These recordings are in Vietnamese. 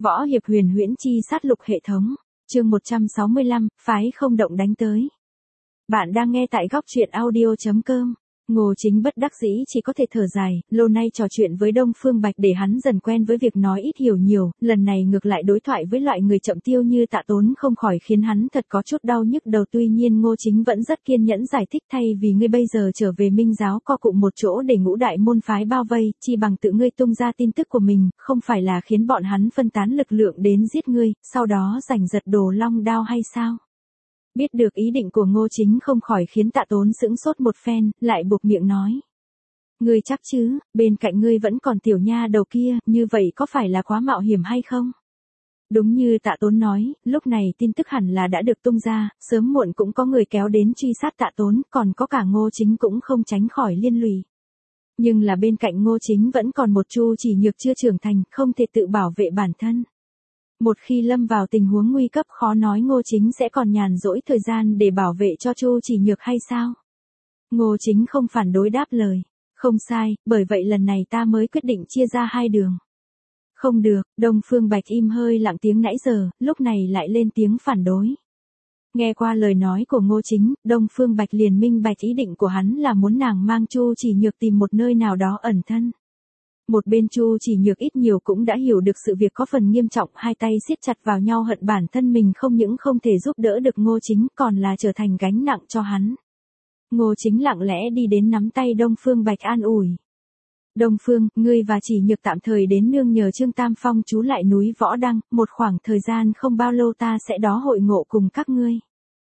Võ hiệp huyền huyễn chi sát lục hệ thống. Chương 165, phái không động đánh tới. Bạn đang nghe tại góc truyện audio.com. Ngô Chính bất đắc dĩ chỉ có thể thở dài, lâu nay trò chuyện với Đông Phương Bạch để hắn dần quen với việc nói ít hiểu nhiều, lần này ngược lại đối thoại với loại người chậm tiêu như Tạ Tốn không khỏi khiến hắn thật có chút đau nhức đầu. Tuy nhiên Ngô Chính vẫn rất kiên nhẫn giải thích, thay vì ngươi bây giờ trở về Minh giáo co cụm một chỗ để ngũ đại môn phái bao vây, chi bằng tự ngươi tung ra tin tức của mình, không phải là khiến bọn hắn phân tán lực lượng đến giết ngươi, sau đó giành giật Đồ Long đao hay sao? Biết được ý định của Ngô Chính không khỏi khiến Tạ Tốn sững sốt một phen, lại buộc miệng nói. Ngươi chắc chứ, bên cạnh ngươi vẫn còn tiểu nha đầu kia, như vậy có phải là quá mạo hiểm hay không? Đúng như Tạ Tốn nói, lúc này tin tức hẳn là đã được tung ra, sớm muộn cũng có người kéo đến truy sát Tạ Tốn, còn có cả Ngô Chính cũng không tránh khỏi liên lụy. Nhưng là bên cạnh Ngô Chính vẫn còn một Chu Chỉ Nhược chưa trưởng thành, không thể tự bảo vệ bản thân. Một khi lâm vào tình huống nguy cấp khó nói Ngô Chính sẽ còn nhàn rỗi thời gian để bảo vệ cho Chu Chỉ Nhược hay sao? Ngô Chính không phản đối đáp lời. Không sai, bởi vậy lần này ta mới quyết định chia ra hai đường. Không được, Đông Phương Bạch im hơi lặng tiếng nãy giờ, lúc này lại lên tiếng phản đối. Nghe qua lời nói của Ngô Chính, Đông Phương Bạch liền minh bạch ý định của hắn là muốn nàng mang Chu Chỉ Nhược tìm một nơi nào đó ẩn thân. Một bên Chu Chỉ Nhược ít nhiều cũng đã hiểu được sự việc có phần nghiêm trọng, hai tay siết chặt vào nhau hận bản thân mình không những không thể giúp đỡ được Ngô Chính còn là trở thành gánh nặng cho hắn. Ngô Chính lặng lẽ đi đến nắm tay Đông Phương Bạch an ủi. Đông Phương, ngươi và Chỉ Nhược tạm thời đến nương nhờ Trương Tam Phong trú lại núi Võ Đăng, một khoảng thời gian không bao lâu ta sẽ đó hội ngộ cùng các ngươi.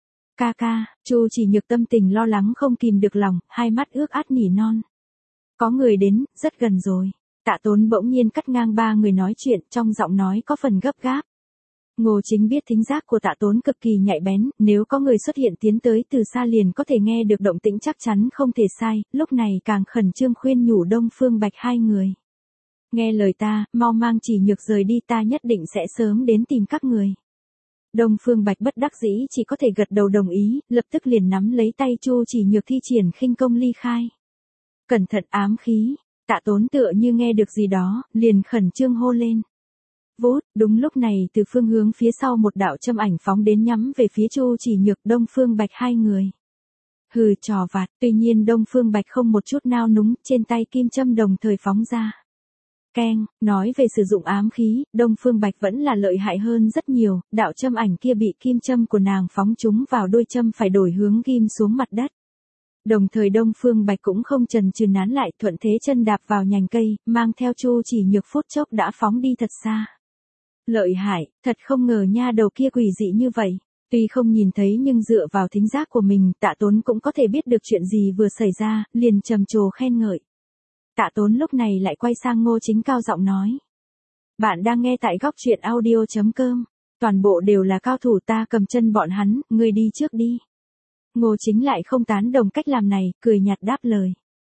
Ca ca, Chu Chỉ Nhược tâm tình lo lắng không kìm được lòng, hai mắt ướt át nỉ non. Có người đến, rất gần rồi. Tạ Tốn bỗng nhiên cắt ngang ba người nói chuyện, trong giọng nói có phần gấp gáp. Ngô Chính biết thính giác của Tạ Tốn cực kỳ nhạy bén, nếu có người xuất hiện tiến tới từ xa liền có thể nghe được động tĩnh chắc chắn không thể sai, lúc này càng khẩn trương khuyên nhủ Đông Phương Bạch hai người. Nghe lời ta, mau mang Chỉ Nhược rời đi, ta nhất định sẽ sớm đến tìm các người. Đông Phương Bạch bất đắc dĩ chỉ có thể gật đầu đồng ý, lập tức liền nắm lấy tay Chu Chỉ Nhược thi triển khinh công ly khai. Cẩn thận ám khí. Tạ Tốn tựa như nghe được gì đó, liền khẩn trương hô lên. Vút, đúng lúc này từ phương hướng phía sau một đạo châm ảnh phóng đến nhắm về phía Chu Chỉ Nhược Đông Phương Bạch hai người. Hừ trò vặt, tuy nhiên Đông Phương Bạch không một chút nao núng, trên tay kim châm đồng thời phóng ra. Keng, nói về sử dụng ám khí, Đông Phương Bạch vẫn là lợi hại hơn rất nhiều, đạo châm ảnh kia bị kim châm của nàng phóng trúng vào đuôi châm phải đổi hướng ghim xuống mặt đất. Đồng thời Đông Phương Bạch cũng không chần chừ nán lại, thuận thế chân đạp vào nhành cây, mang theo Chu Chỉ Nhược phút chốc đã phóng đi thật xa. Lợi hại, thật không ngờ nha đầu kia quỷ dị như vậy. Tuy không nhìn thấy nhưng dựa vào thính giác của mình, Tạ Tốn cũng có thể biết được chuyện gì vừa xảy ra, liền trầm trồ khen ngợi. Tạ Tốn lúc này lại quay sang Ngô Chính cao giọng nói. Bạn đang nghe tại góc truyện audio.com, toàn bộ đều là cao thủ, ta cầm chân bọn hắn, ngươi đi trước đi. Ngô Chính lại không tán đồng cách làm này, cười nhạt đáp lời.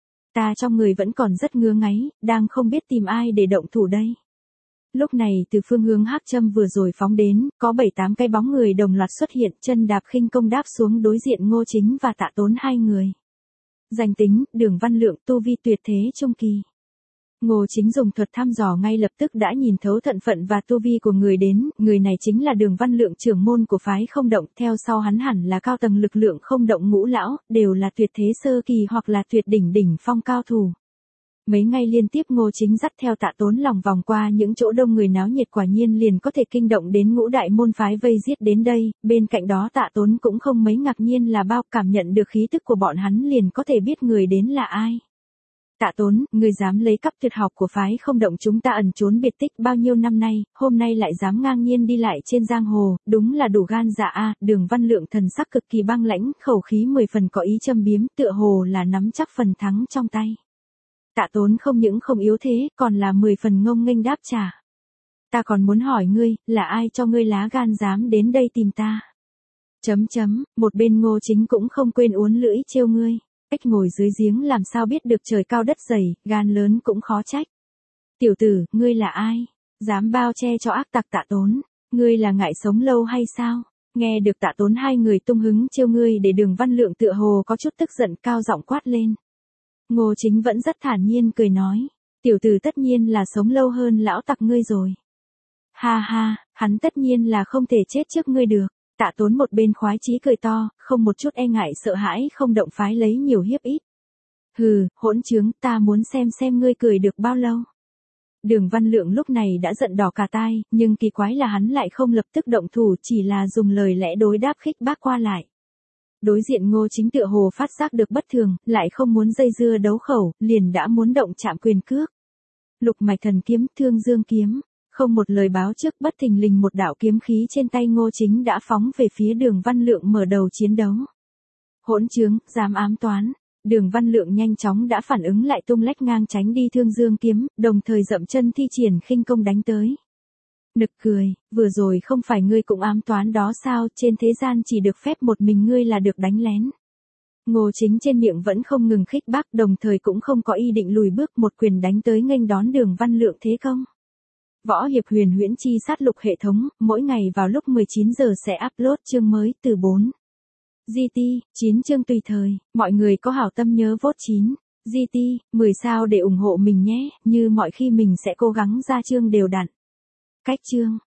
Ta trong người vẫn còn rất ngứa ngáy, đang không biết tìm ai để động thủ đây. Lúc này từ phương hướng hắc châm vừa rồi phóng đến, có 7-8 cái bóng người đồng loạt xuất hiện, chân đạp khinh công đáp xuống đối diện Ngô Chính và Tạ Tốn hai người. Danh tính, Đường Văn Lượng, tu vi tuyệt thế trung kỳ. Ngô Chính dùng thuật thăm dò ngay lập tức đã nhìn thấu thân phận và tu vi của người đến, người này chính là Đường Văn Lượng, trưởng môn của phái không động, theo sau hắn hẳn là cao tầng lực lượng không động ngũ lão, đều là tuyệt thế sơ kỳ hoặc là tuyệt đỉnh phong cao thủ. Mấy ngày liên tiếp Ngô Chính dắt theo Tạ Tốn lòng vòng qua những chỗ đông người náo nhiệt, quả nhiên liền có thể kinh động đến ngũ đại môn phái vây giết đến đây, bên cạnh đó Tạ Tốn cũng không mấy ngạc nhiên là bao, cảm nhận được khí tức của bọn hắn liền có thể biết người đến là ai. Tạ Tốn, ngươi dám lấy cắp tuyệt học của phái không động chúng ta ẩn trốn biệt tích bao nhiêu năm nay, hôm nay lại dám ngang nhiên đi lại trên giang hồ, đúng là đủ gan dạ a. Đường Văn Lượng thần sắc cực kỳ băng lãnh, khẩu khí 10 phần có ý châm biếm, tựa hồ là nắm chắc phần thắng trong tay. Tạ Tốn không những không yếu thế, còn là 10 phần ngông nghênh đáp trả. Ta còn muốn hỏi ngươi, là ai cho ngươi lá gan dám đến đây tìm ta? Một bên Ngô Chính cũng không quên uốn lưỡi trêu ngươi. Cách ngồi dưới giếng làm sao biết được trời cao đất dày, gan lớn cũng khó trách. Tiểu tử, ngươi là ai? Dám bao che cho ác tặc Tạ Tốn, ngươi là ngại sống lâu hay sao? Nghe được Tạ Tốn hai người tung hứng trêu ngươi để Đường Văn Lượng tựa hồ có chút tức giận, cao giọng quát lên. Ngô Chính vẫn rất thản nhiên cười nói, tiểu tử tất nhiên là sống lâu hơn lão tặc ngươi rồi. Ha ha, hắn tất nhiên là không thể chết trước ngươi được. Tạ Tốn một bên khoái chí cười to, không một chút e ngại sợ hãi không động phái lấy nhiều hiếp ít. Hừ, hỗn trướng, ta muốn xem ngươi cười được bao lâu. Đường Văn Lượng lúc này đã giận đỏ cả tai, nhưng kỳ quái là hắn lại không lập tức động thủ, chỉ là dùng lời lẽ đối đáp khích bác qua lại. Đối diện Ngô Chính tựa hồ phát giác được bất thường, lại không muốn dây dưa đấu khẩu, liền đã muốn động chạm quyền cước. Lục mạch thần kiếm, Thương Dương kiếm, không một lời báo trước, bất thình lình một đạo kiếm khí trên tay Ngô Chính đã phóng về phía Đường Văn Lượng mở đầu chiến đấu. Hỗn trướng, dám ám toán. Đường Văn Lượng nhanh chóng đã phản ứng lại, tung lách ngang tránh đi Thương Dương kiếm, đồng thời dậm chân thi triển khinh công đánh tới. Nực cười, vừa rồi không phải ngươi cũng ám toán đó sao, trên thế gian chỉ được phép một mình ngươi là được đánh lén. Ngô Chính trên miệng vẫn không ngừng khích bác, đồng thời cũng không có ý định lùi bước, một quyền đánh tới nghênh đón Đường Văn Lượng thế công. Võ hiệp huyền huyễn chi sát lục hệ thống, mỗi ngày vào lúc 19 giờ sẽ upload chương mới từ 4. GT, 9 chương tùy thời, mọi người có hảo tâm nhớ vote 9. GT, 10 sao để ủng hộ mình nhé, như mọi khi mình sẽ cố gắng ra chương đều đặn. Cách chương.